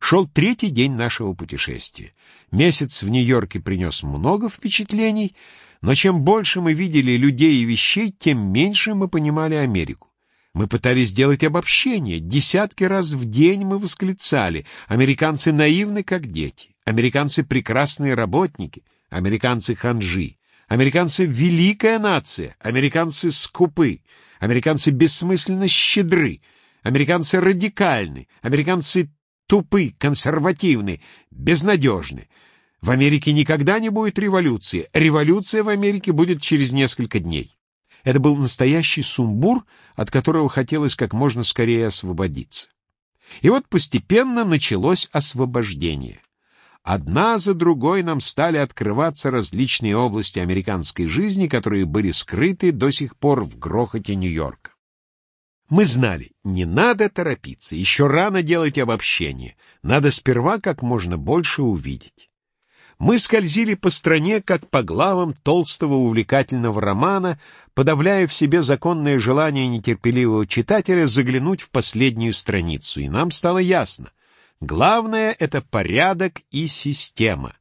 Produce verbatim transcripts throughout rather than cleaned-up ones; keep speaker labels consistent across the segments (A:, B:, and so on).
A: Шел третий день нашего путешествия. Месяц в Нью-Йорке принес много впечатлений, но чем больше мы видели людей и вещей, тем меньше мы понимали Америку. Мы пытались сделать обобщение. Десятки раз в день мы восклицали: американцы наивны, как дети, американцы прекрасные работники, американцы ханжи, американцы великая нация, американцы скупы, американцы бессмысленно щедры, американцы радикальны, американцы тупы, консервативны, безнадежны. В Америке никогда не будет революции. Революция в Америке будет через несколько дней. Это был настоящий сумбур, от которого хотелось как можно скорее освободиться. И вот постепенно началось освобождение. Одна за другой нам стали открываться различные области американской жизни, которые были скрыты до сих пор в грохоте Нью-Йорка. Мы знали, не надо торопиться, еще рано делать обобщение, надо сперва как можно больше увидеть. Мы скользили по стране, как по главам толстого увлекательного романа, подавляя в себе законное желание нетерпеливого читателя заглянуть в последнюю страницу, и нам стало ясно: главное — это порядок и система.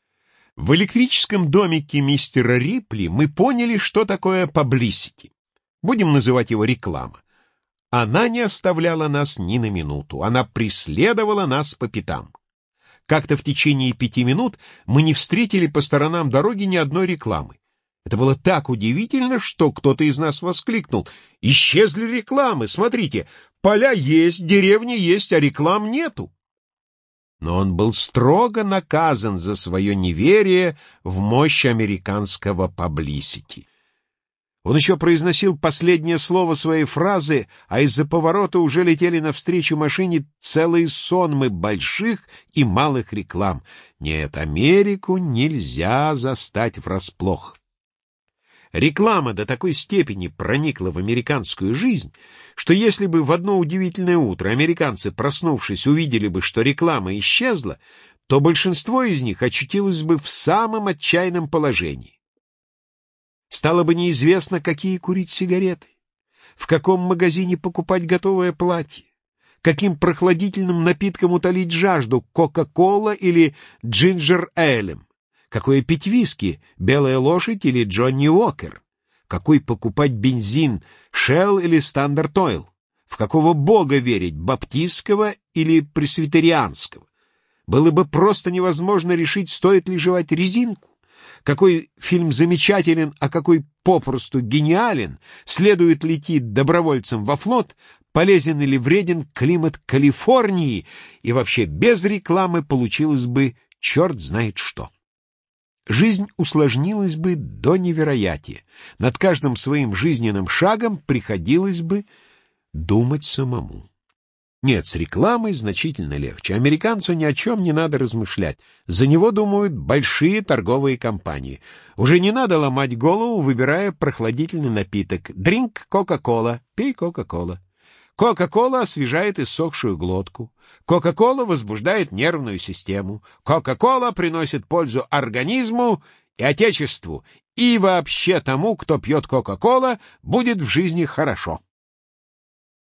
A: В электрическом домике мистера Рипли мы поняли, что такое publicity. Будем называть его реклама. Она не оставляла нас ни на минуту, она преследовала нас по пятам. Как-то в течение пяти минут мы не встретили по сторонам дороги ни одной рекламы. Это было так удивительно, что кто-то из нас воскликнул: «Исчезли рекламы! Смотрите, поля есть, деревни есть, а реклам нету!» Но он был строго наказан за свое неверие в мощь американского паблисити. Он еще произносил последнее слово своей фразы, а из-за поворота уже летели навстречу машине целые сонмы больших и малых реклам. Нет, Америку нельзя застать врасплох. Реклама до такой степени проникла в американскую жизнь, что если бы в одно удивительное утро американцы, проснувшись, увидели бы, что реклама исчезла, то большинство из них очутилось бы в самом отчаянном положении. Стало бы неизвестно, какие курить сигареты, в каком магазине покупать готовое платье, каким прохладительным напитком утолить жажду, кока-кола или джинджер-эйлем, какое пить виски, белая лошадь или Джонни Уокер, какой покупать бензин, Shell или Standard Oil, в какого бога верить, баптистского или пресвитерианского. Было бы просто невозможно решить, стоит ли жевать резинку. Какой фильм замечателен, а какой попросту гениален, следует ли идти добровольцем во флот, полезен или вреден климат Калифорнии, и вообще без рекламы получилось бы черт знает что. Жизнь усложнилась бы до невероятия. Над каждым своим жизненным шагом приходилось бы думать самому. Нет, с рекламой значительно легче. Американцу ни о чем не надо размышлять. За него думают большие торговые компании. Уже не надо ломать голову, выбирая прохладительный напиток. Дринк Кока-Кола, пей Кока-Кола. Кока-Кола освежает иссохшую глотку. Кока-Кола возбуждает нервную систему. Кока-Кола приносит пользу организму и отечеству. И вообще тому, кто пьет Кока-Кола, будет в жизни хорошо.